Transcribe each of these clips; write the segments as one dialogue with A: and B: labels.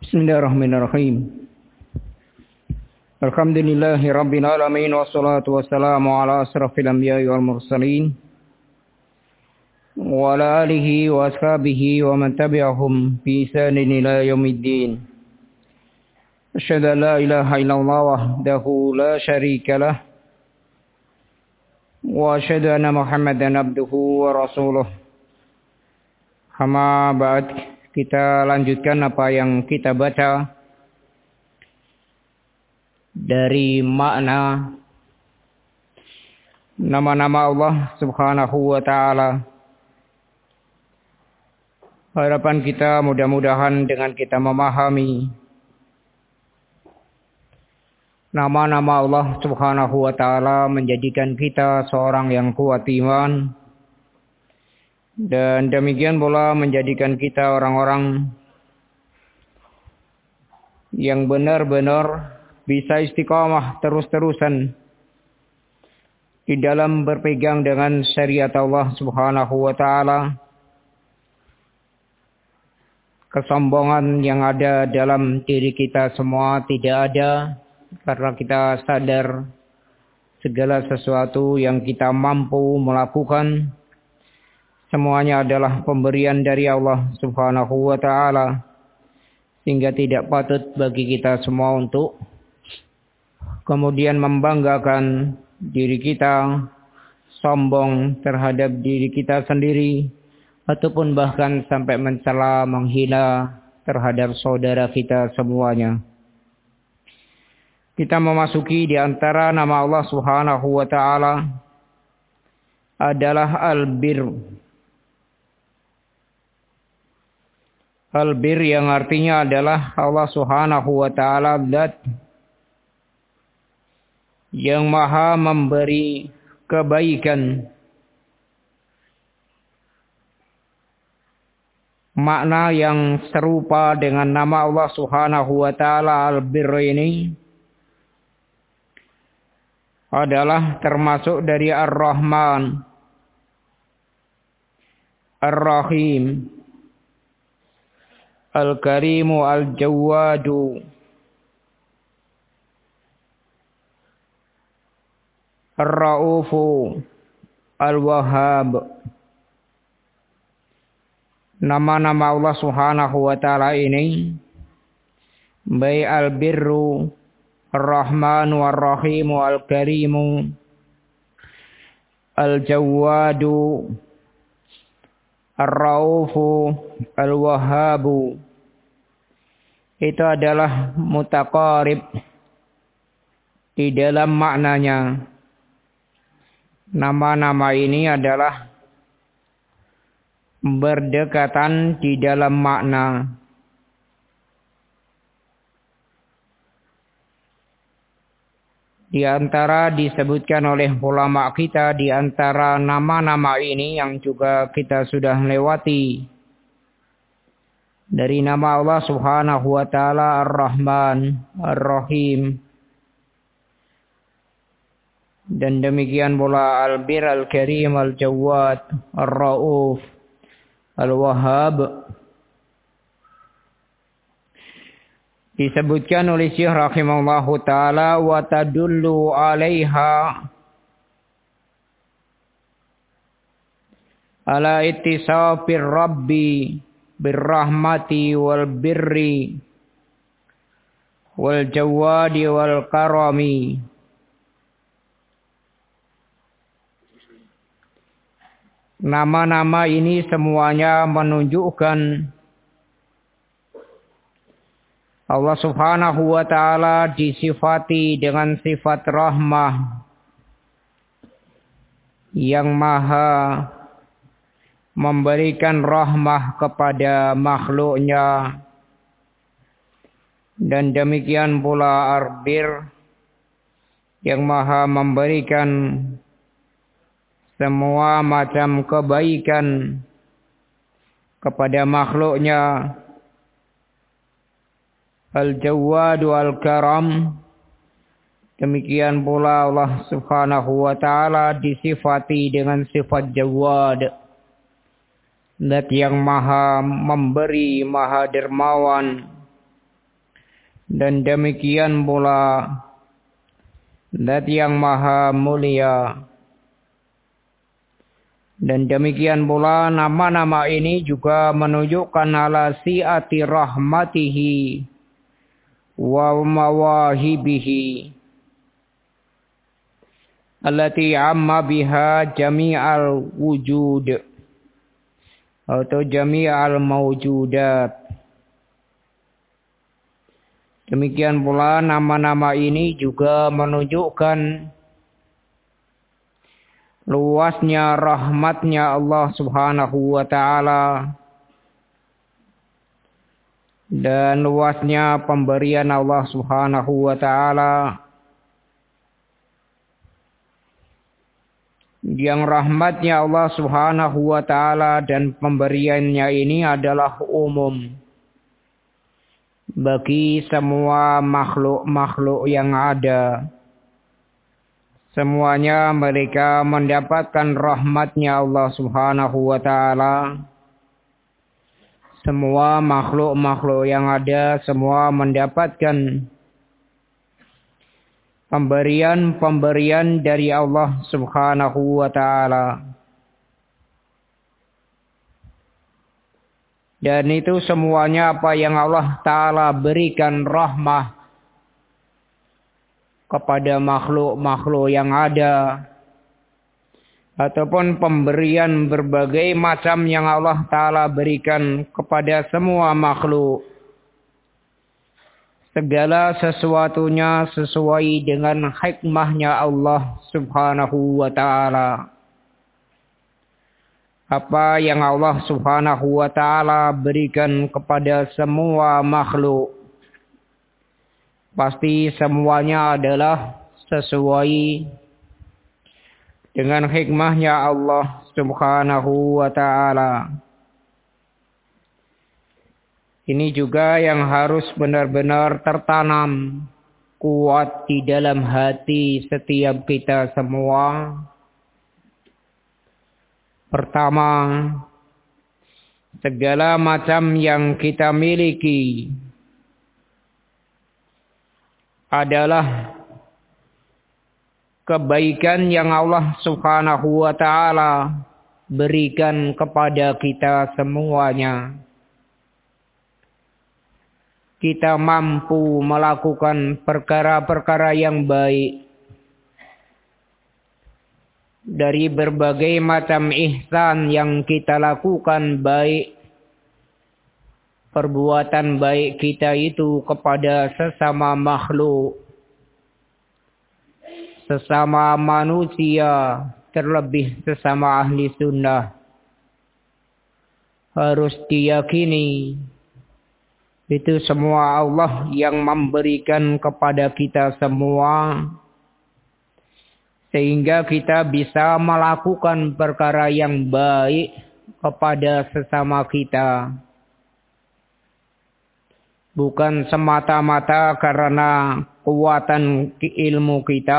A: Bismillahirrahmanirrahim. Alhamdulillahi rabbil alamin wassalatu wassalamu ala asrafil anbiya'i wal mursalin wa ala alihi wa ashabihi wa man tabi'ahum bi ihsanin ila yaumiddin. Asyhadu an la ilaha illallah wahdahu la syarika lah wa asyhadu anna Muhammadan abduhu wa rasuluh. Amma ba'd. Kita lanjutkan apa yang kita baca dari makna nama-nama Allah Subhanahu wa ta'ala. Harapan kita mudah-mudahan dengan kita memahami nama-nama Allah Subhanahu wa ta'ala menjadikan kita seorang yang kuat iman, dan demikian pula menjadikan kita orang-orang yang benar-benar bisa istiqamah terus-terusan di dalam berpegang dengan syariat Allah Subhanahu wa ta'ala. Kesombongan yang ada dalam diri kita semua tidak ada, karena kita sadar segala sesuatu yang kita mampu melakukan semuanya adalah pemberian dari Allah Subhanahu wa ta'ala, sehingga tidak patut bagi kita semua untuk kemudian membanggakan diri kita, sombong terhadap diri kita sendiri, ataupun bahkan sampai mencela, menghina terhadap saudara kita semuanya. Kita memasuki di antara nama Allah Subhanahu wa ta'ala adalah Al-Bir. Al-Bir yang artinya adalah Allah Subhanahu wa ta'ala zat yang maha memberi kebaikan. Makna yang serupa dengan nama Allah Subhanahu wa ta'ala Al-Bir ini adalah termasuk dari Ar-Rahman, Ar-Rahim, Al-Karimu, Al-Jawadu, Ar-Ra'ufu, Al-Wahhab. Nama-nama Allah Subhanahu wa ta'ala ini, baik Al-Birru, Ar-Rahmanu, Ar-Rahimu, Al-Karimu, Al-Jawadu, Ar-Ra'ufu, Al-Wahhabu, itu adalah mutaqarib di dalam maknanya. Nama-nama ini adalah berdekatan di dalam makna. Di antara disebutkan oleh ulama kita, di antara nama-nama ini yang juga kita sudah lewati, dari nama Allah Subhanahu wa ta'ala Ar-Rahman, Ar-Rahim, dan demikian pula Al-Bir, Al-Karim, Al-Jawad, Ar-Ra'uf, Al-Wahhab. Disebutkan oleh Syekh rahimahullahu ta'ala, wa tadullu 'alaiha ala ittisafir rabbi birrahmati wal birri wal jawadi wal karami. Nama-nama ini semuanya menunjukkan Allah Subhanahu wa ta'ala disifati dengan sifat rahmah, yang maha memberikan rahmah kepada makhluknya, dan demikian pula Ar-Bir yang maha memberikan semua macam kebaikan kepada makhluknya. Al-Jawadu Al-Karam, demikian pula Allah Subhanahu wa ta'ala disifati dengan sifat Jawad, zat yang maha memberi, maha dermawan, Dan demikian pula Zat yang maha mulia. Dan demikian pula nama-nama ini juga menunjukkan ala si'ati rahmatihi wa mawahibihi allati amma biha jami'al wujud atau jami'al mawjudat. Demikian pula nama-nama ini juga menunjukkan luasnya rahmatnya Allah Subhanahu wa ta'ala dan luasnya pemberian Allah Subhanahu wa ta'ala, yang rahmatnya Allah Subhanahu wa ta'ala dan pemberiannya ini adalah umum bagi semua makhluk-makhluk yang ada. Semuanya mereka mendapatkan rahmatnya Allah Subhanahu wa ta'ala. Semua makhluk-makhluk yang ada semua mendapatkan pemberian-pemberian dari Allah Subhanahu wa ta'ala. Dan itu semuanya apa yang Allah ta'ala berikan rahmah kepada makhluk-makhluk yang ada, ataupun pemberian berbagai macam yang Allah ta'ala berikan kepada semua makhluk. Segala sesuatunya sesuai dengan hikmahnya Allah Subhanahu wa ta'ala. Apa yang Allah Subhanahu wa ta'ala berikan kepada semua makhluk, pasti semuanya adalah sesuai dengan hikmahnya Allah Subhanahu wa ta'ala. Ini juga yang harus benar-benar tertanam kuat di dalam hati setiap kita semua. Pertama, segala macam yang kita miliki adalah kebaikan yang Allah Subhanahu wa ta'ala berikan kepada kita semuanya. Kita mampu melakukan perkara-perkara yang baik dari berbagai macam ihsan yang kita lakukan, baik perbuatan baik kita itu kepada sesama makhluk, sesama manusia, terlebih sesama ahli sunnah, harus diyakini itu semua Allah yang memberikan kepada kita semua, sehingga kita bisa melakukan perkara yang baik kepada sesama kita. Bukan semata-mata karena kekuatan ilmu kita,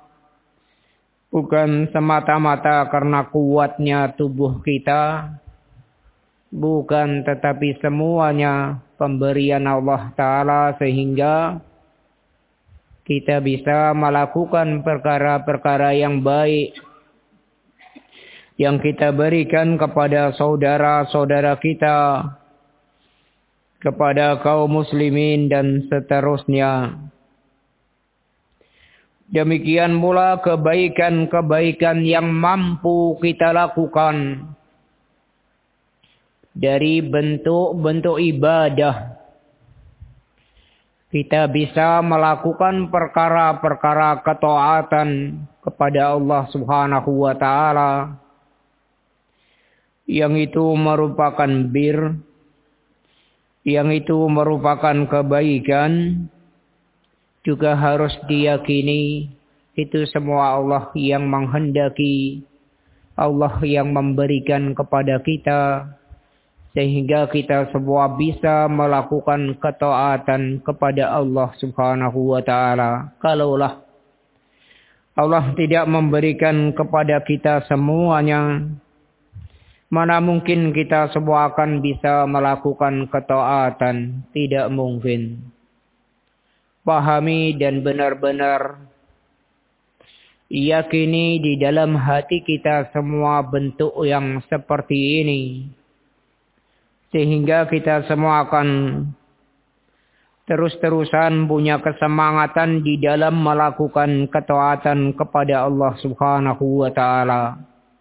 A: bukan semata-mata karena kuatnya tubuh kita, bukan, tetapi semuanya pemberian Allah Ta'ala sehingga kita bisa melakukan perkara-perkara yang baik yang kita berikan kepada saudara-saudara kita, kepada kaum muslimin dan seterusnya. Demikian pula kebaikan-kebaikan yang mampu kita lakukan dari bentuk-bentuk ibadah. Kita bisa melakukan perkara-perkara ketaatan kepada Allah Subhanahu wa ta'ala, yang itu merupakan bir, yang itu merupakan kebaikan. Juga harus diyakini itu semua Allah yang menghendaki, Allah yang memberikan kepada kita, sehingga kita semua bisa melakukan ketaatan kepada Allah Subhanahu wa ta'ala. Kalaulah Allah tidak memberikan kepada kita semuanya, mana mungkin kita semua akan bisa melakukan ketaatan? Tidak mungkin. pahami dan benar-benar yakini di dalam hati kita semua bentuk yang seperti ini. Sehingga kita semua akan terus-terusan punya kesemangatan di dalam melakukan ketaatan kepada Allah Subhanahu wa ta'ala.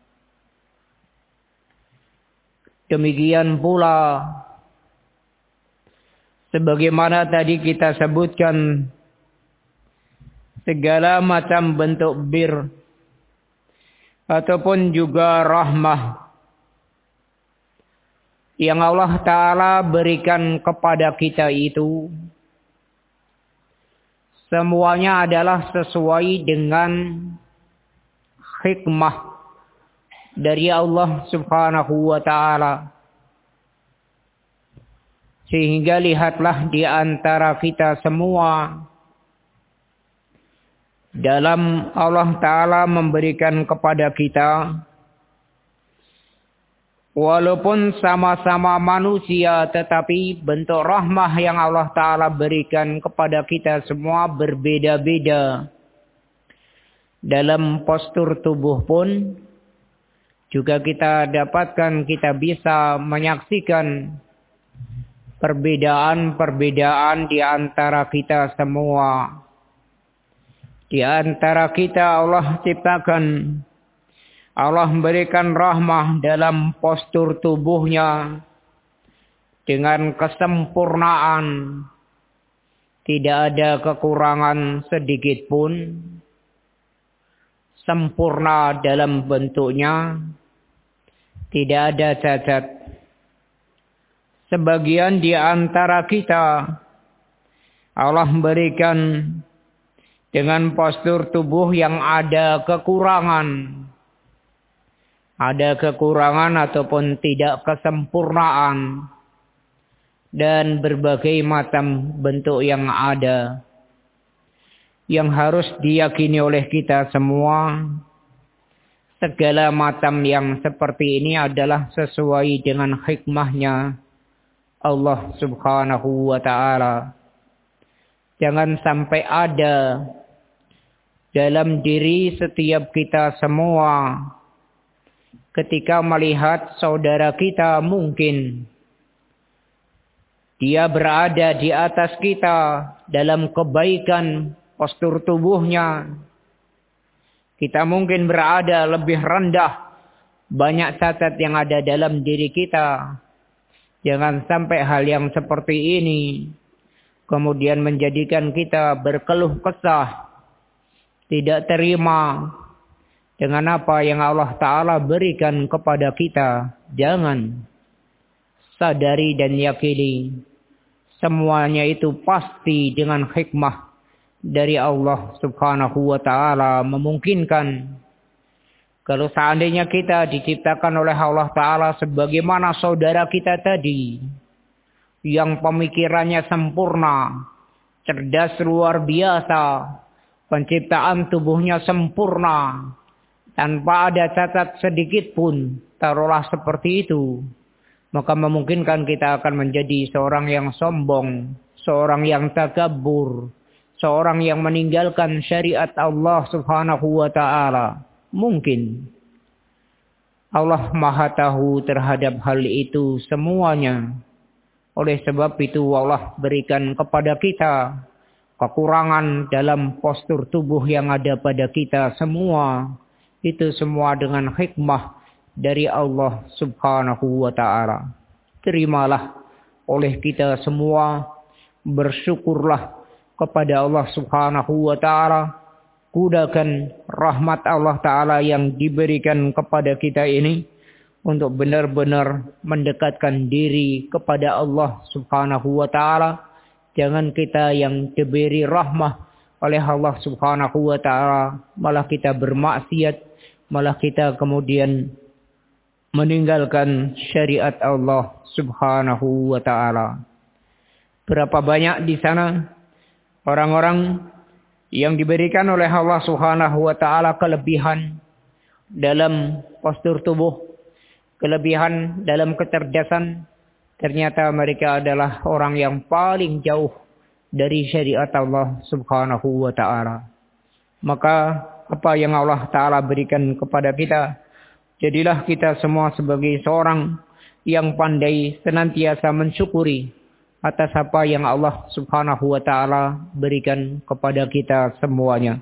A: Demikian pula, sebagaimana tadi kita sebutkan, segala macam bentuk bir ataupun juga rahmah yang Allah Ta'ala berikan kepada kita itu, semuanya adalah sesuai dengan hikmah dari Allah Subhanahu wa Ta'ala. Sehingga lihatlah di antara kita semua, dalam Allah Ta'ala memberikan kepada kita, walaupun sama-sama manusia, tetapi bentuk rahmah yang Allah Ta'ala berikan kepada kita semua berbeda-beda. Dalam postur tubuh pun juga kita dapatkan, kita bisa menyaksikan perbedaan-perbedaan di antara kita semua. Di antara kita Allah ciptakan, Allah memberikan rahmah dalam postur tubuhnya dengan kesempurnaan. Tidak ada kekurangan sedikit pun. Sempurna dalam bentuknya. Tidak ada cacat. Sebagian di antara kita Allah memberikan dengan postur tubuh yang ada kekurangan. Ada kekurangan ataupun tidak kesempurnaan. Dan berbagai macam bentuk yang ada. Yang harus diyakini oleh kita semua. Segala macam yang seperti ini adalah sesuai dengan hikmahnya Allah Subhanahu wa Ta'ala. Jangan sampai ada dalam diri setiap kita semua, ketika melihat saudara kita mungkin dia berada di atas kita dalam kebaikan postur tubuhnya. Kita mungkin berada lebih rendah. Banyak cacat yang ada dalam diri kita. Jangan sampai hal yang seperti ini kemudian menjadikan kita berkeluh kesah. Tidak terima dengan apa yang Allah Ta'ala berikan kepada kita. Jangan. Sadari dan yakini. Semuanya itu pasti dengan hikmah dari Allah Subhanahu wa Ta'ala memungkinkan. Kalau seandainya kita diciptakan oleh Allah Ta'ala sebagaimana saudara kita tadi, yang pemikirannya sempurna, cerdas luar biasa, penciptaan tubuhnya sempurna, tanpa ada cacat sedikit pun, taruhlah seperti itu, maka memungkinkan kita akan menjadi seorang yang sombong, seorang yang takabur, seorang yang meninggalkan syariat Allah Subhanahu wa Ta'ala. Mungkin. Allah Maha tahu terhadap hal itu semuanya. Oleh sebab itu Allah berikan kepada kita kekurangan dalam postur tubuh yang ada pada kita semua. Itu semua dengan hikmah dari Allah Subhanahu wa Ta'ala. Terimalah oleh kita semua. Bersyukurlah kepada Allah Subhanahu wa Ta'ala. Gunakan rahmat Allah Ta'ala yang diberikan kepada kita ini untuk benar-benar mendekatkan diri kepada Allah Subhanahu wa Ta'ala. Jangan kita yang diberi rahmah oleh Allah Subhanahu wa Ta'ala malah kita bermaksiat, malah kita kemudian meninggalkan syariat Allah Subhanahu wa Ta'ala. Berapa banyak di sana orang-orang yang diberikan oleh Allah Subhanahu wa Ta'ala kelebihan dalam postur tubuh, kelebihan dalam kecerdasan. Ternyata mereka adalah orang yang paling jauh dari syariat Allah Subhanahu wa ta'ala. Maka apa yang Allah Ta'ala berikan kepada kita, jadilah kita semua sebagai seorang yang pandai senantiasa mensyukuri atas apa yang Allah Subhanahu wa ta'ala berikan kepada kita semuanya.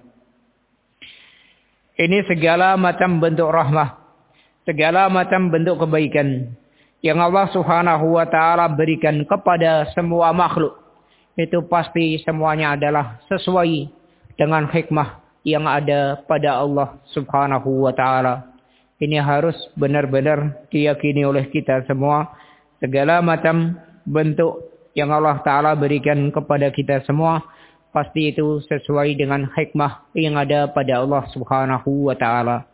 A: Ini segala macam bentuk rahmah, segala macam bentuk kebaikan yang Allah Subhanahu wa ta'ala berikan kepada semua makhluk. Itu pasti semuanya adalah sesuai dengan hikmah yang ada pada Allah Subhanahu wa ta'ala. Ini harus benar-benar diyakini oleh kita semua. Segala macam bentuk yang Allah Ta'ala berikan kepada kita semua, pasti itu sesuai dengan hikmah yang ada pada Allah Subhanahu wa ta'ala.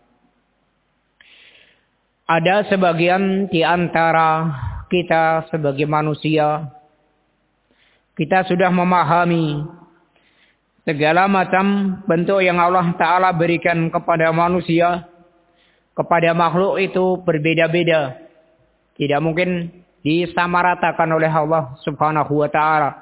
A: Ada sebagian di antara kita sebagai manusia, kita sudah memahami segala macam bentuk yang Allah Ta'ala berikan kepada manusia, kepada makhluk itu berbeda-beda. Tidak mungkin disamaratakan oleh Allah Subhanahu wa ta'ala.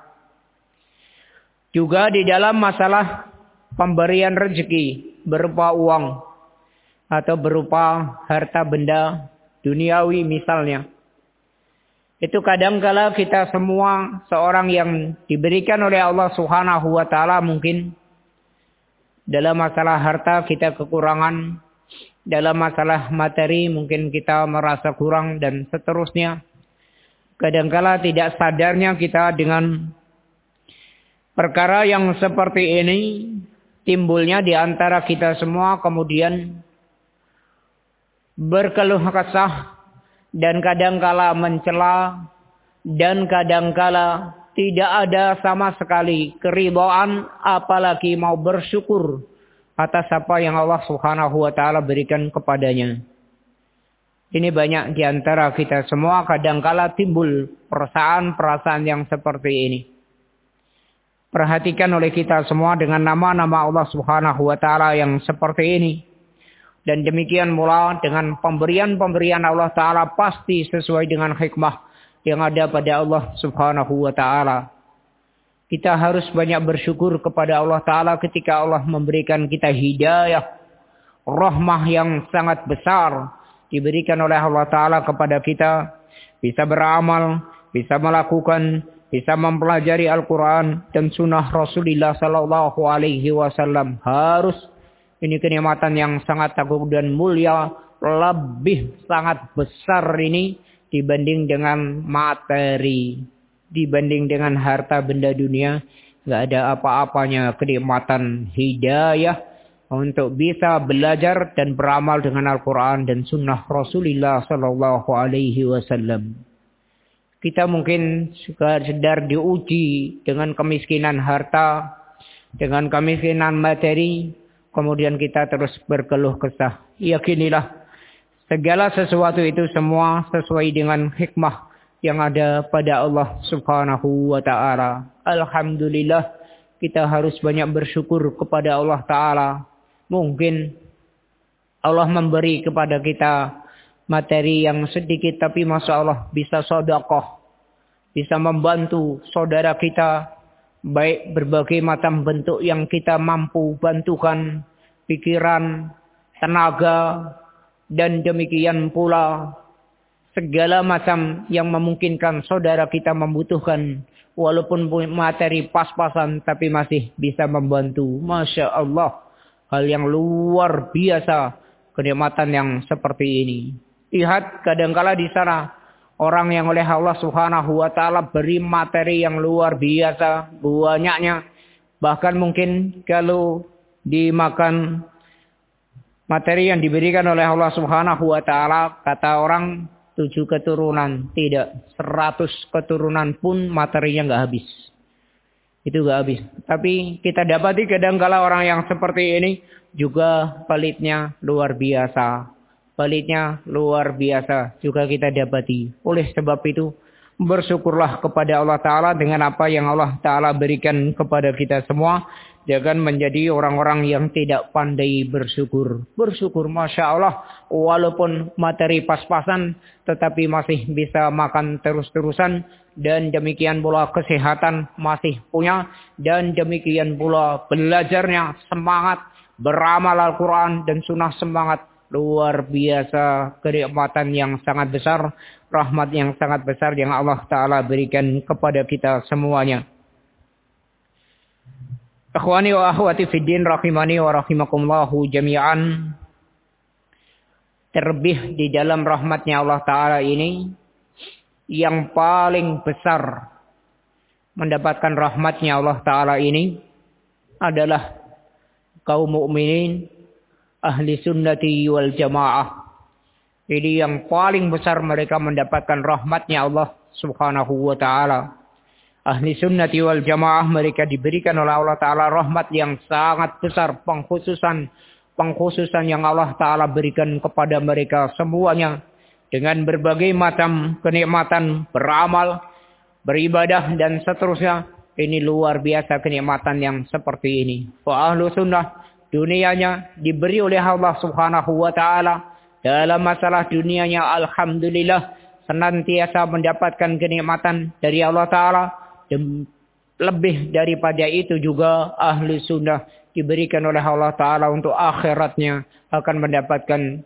A: Juga di dalam masalah pemberian rezeki berupa uang atau berupa harta benda duniawi misalnya. Itu kadangkala kita semua seorang yang diberikan oleh Allah Subhanahu wa ta'ala, mungkin dalam masalah harta kita kekurangan, dalam masalah materi mungkin kita merasa kurang dan seterusnya. Kadangkala tidak sadarnya kita dengan perkara yang seperti ini timbulnya di antara kita semua, kemudian berkeluh kesah dan kadangkala mencela dan kadangkala tidak ada sama sekali keridhaan, apalagi mau bersyukur atas apa yang Allah Subhanahu wa ta'ala berikan kepadanya. Ini banyak di antara kita semua kadangkala timbul perasaan-perasaan yang seperti ini. Perhatikan oleh kita semua dengan nama-nama Allah Subhanahu wa ta'ala yang seperti ini. Dan demikian pula dengan pemberian-pemberian Allah Ta'ala pasti sesuai dengan hikmah yang ada pada Allah Subhanahu wa ta'ala. Kita harus banyak bersyukur kepada Allah Ta'ala ketika Allah memberikan kita hidayah, rahmah yang sangat besar diberikan oleh Allah Ta'ala kepada kita. Bisa beramal, bisa melakukan, bisa mempelajari Al-Quran dan sunnah Rasulullah Sallallahu Alaihi Wasallam. Harus, ini kenikmatan yang sangat agung dan mulia, lebih sangat besar ini dibanding dengan materi. Dibanding dengan harta benda dunia, nggak ada apa-apanya kenikmatan hidayah untuk bisa belajar dan beramal dengan Al-Quran dan sunnah Rasulullah Sallallahu Alaihi Wasallam. Kita mungkin sedar diuji dengan kemiskinan harta, dengan kemiskinan materi, kemudian kita terus berkeluh kesah. Yakinilah segala sesuatu itu semua sesuai dengan hikmah yang ada pada Allah Subhanahu wa ta'ala. Alhamdulillah, kita harus banyak bersyukur kepada Allah Ta'ala. Mungkin Allah memberi kepada kita materi yang sedikit, tapi Masya Allah bisa sedekah, bisa membantu saudara kita, baik berbagai macam bentuk yang kita mampu bantukan, pikiran, tenaga, dan demikian pula segala macam yang memungkinkan saudara kita membutuhkan. Walaupun materi pas-pasan tapi masih bisa membantu. Masya Allah. Hal yang luar biasa. Kenikmatan yang seperti ini. Lihat kadangkala di sana. Orang yang oleh Allah Subhanahu wa ta'ala beri materi yang luar biasa. Banyaknya. Bahkan mungkin kalau dimakan materi yang diberikan oleh Allah Subhanahu wa ta'ala, kata orang 7 keturunan, tidak 100 keturunan pun materinya nggak habis. Itu nggak habis. Tapi kita dapati kadangkala orang yang seperti ini juga pelitnya luar biasa. Pelitnya luar biasa juga kita dapati. Oleh sebab itu bersyukurlah kepada Allah Ta'ala dengan apa yang Allah Ta'ala berikan kepada kita semua. Jangan menjadi orang-orang yang tidak pandai bersyukur. Bersyukur, Masya Allah. Walaupun materi pas-pasan, tetapi masih bisa makan terus-terusan. dan demikian pula kesehatan masih punya, dan demikian pula belajarnya semangat, beramal Al-Quran dan sunnah semangat. Luar biasa kenikmatan yang sangat besar, rahmat yang sangat besar yang Allah Ta'ala berikan kepada kita semuanya. Akhwani wa akhwati fiddin rahimani wa rahimakumullahu jami'an. Terlebih di dalam rahmatnya Allah Ta'ala ini, yang paling besar mendapatkan rahmatnya Allah Ta'ala ini adalah kaum mukminin ahli sunnati wal jamaah. Ini yang paling besar mereka mendapatkan rahmatnya Allah Subhanahu wa Ta'ala. Ahli sunnati wal jamaah mereka diberikan oleh Allah Ta'ala rahmat yang sangat besar, pengkhususan yang Allah Ta'ala berikan kepada mereka semuanya dengan berbagai macam kenikmatan, beramal, beribadah dan seterusnya. Ini luar biasa kenikmatan yang seperti ini. Fa ahlu sunnah dunianya diberi oleh Allah Subhanahu wa Ta'ala. Dalam masalah dunianya alhamdulillah senantiasa mendapatkan kenikmatan dari Allah Ta'ala. Dan lebih daripada itu juga ahli sunnah diberikan oleh Allah Ta'ala untuk akhiratnya akan mendapatkan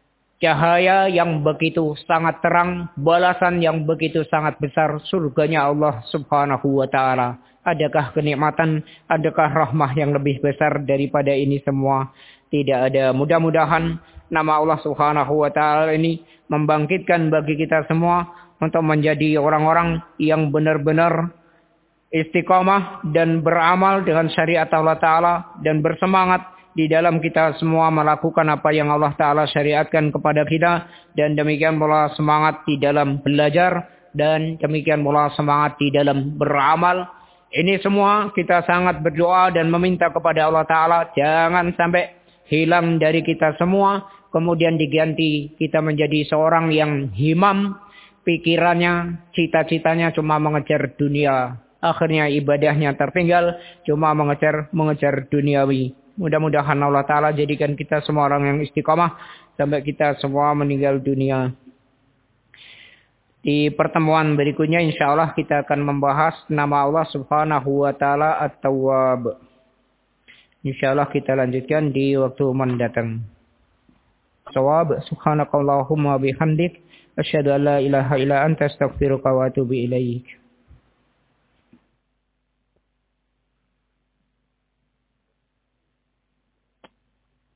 A: cahaya yang begitu sangat terang, balasan yang begitu sangat besar, surganya Allah Subhanahu wa Ta'ala. Adakah kenikmatan, adakah rahmah yang lebih besar daripada ini semua? Tidak ada. Mudah-mudahan nama Allah Subhanahu wa Ta'ala ini membangkitkan bagi kita semua untuk menjadi orang-orang yang benar-benar istiqamah dan beramal dengan syariat Allah Ta'ala dan bersemangat di dalam kita semua melakukan apa yang Allah Ta'ala syariatkan kepada kita, dan demikian pula semangat di dalam belajar dan demikian pula semangat di dalam beramal. Ini semua kita sangat berdoa dan meminta kepada Allah Ta'ala jangan sampai hilang dari kita semua, kemudian diganti kita menjadi seorang yang himam, pikirannya, cita-citanya cuma mengejar dunia. Akhirnya ibadahnya tertinggal, cuma mengejar duniawi. Mudah-mudahan Allah Ta'ala jadikan kita semua orang yang istiqamah sampai kita semua meninggal dunia. Di pertemuan berikutnya insyaAllah kita akan membahas nama Allah Subhanahu wa Ta'ala At-Tawwab. InsyaAllah kita lanjutkan di waktu mendatang. Shawab, subhanakallahumma bihamdik, asyhadu an la ilaha illa anta astaghfiruka wa atubu ilaik.